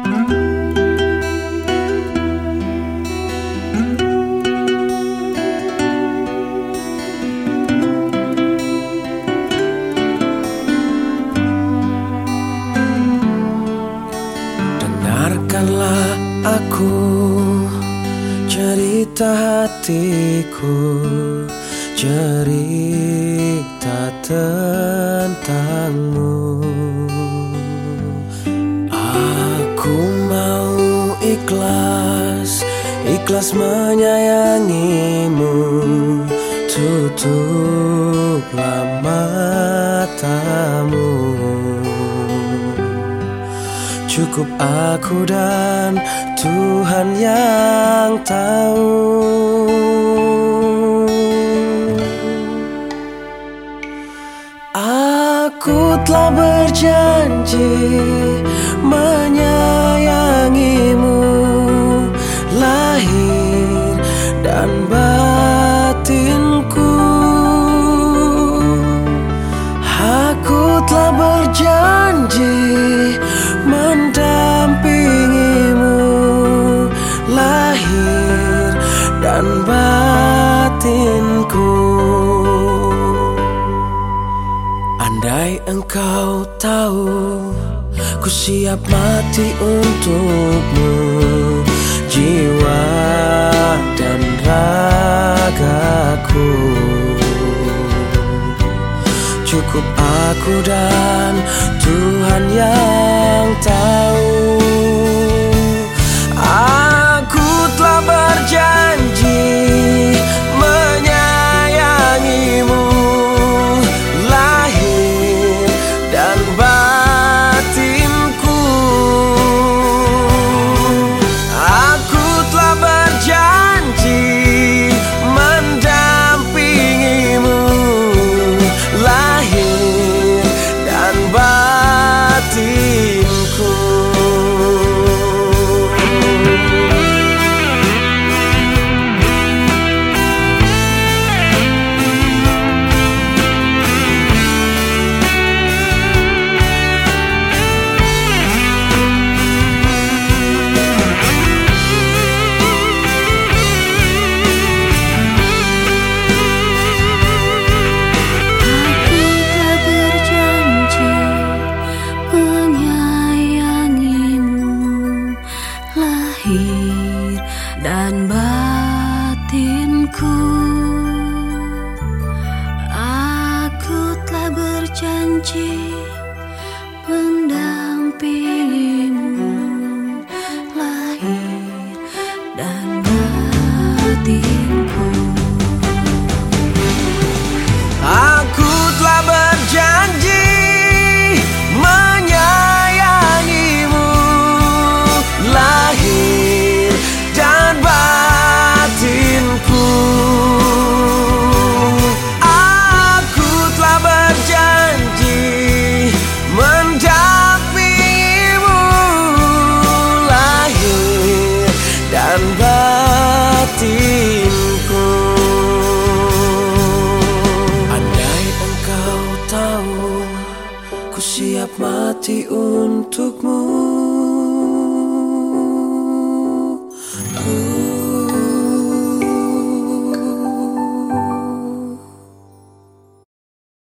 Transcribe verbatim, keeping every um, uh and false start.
Dengarkanlah aku cerita hatiku, cerita tentangmu. Aku mau ikhlas, ikhlas menyayangimu. Tutuplah matamu. Cukup aku dan Tuhan yang tahu. Aku telah berjanji menyayangimu, lahir dan batinku. Aku telah berjanji mendampingimu, lahir dan batinku. Andai engkau tahu, ku siap mati untukmu, jiwa dan ragaku. Cukup aku dan Tuhan yang tahu. Aku telah berjanji menyayangimu, lahir dan batinku. Aku telah berjanji mendampingimu, lahir dan batinku. Dan batinku, aku telah berjanji mendampingimu, lahir dan batinku. Aku telah berjanji menyayangimu, lahir dan batinku. Aku telah berjanji mendampingimu, lahir dan batinku. Andai engkau tahu, ku siap mati untukmu,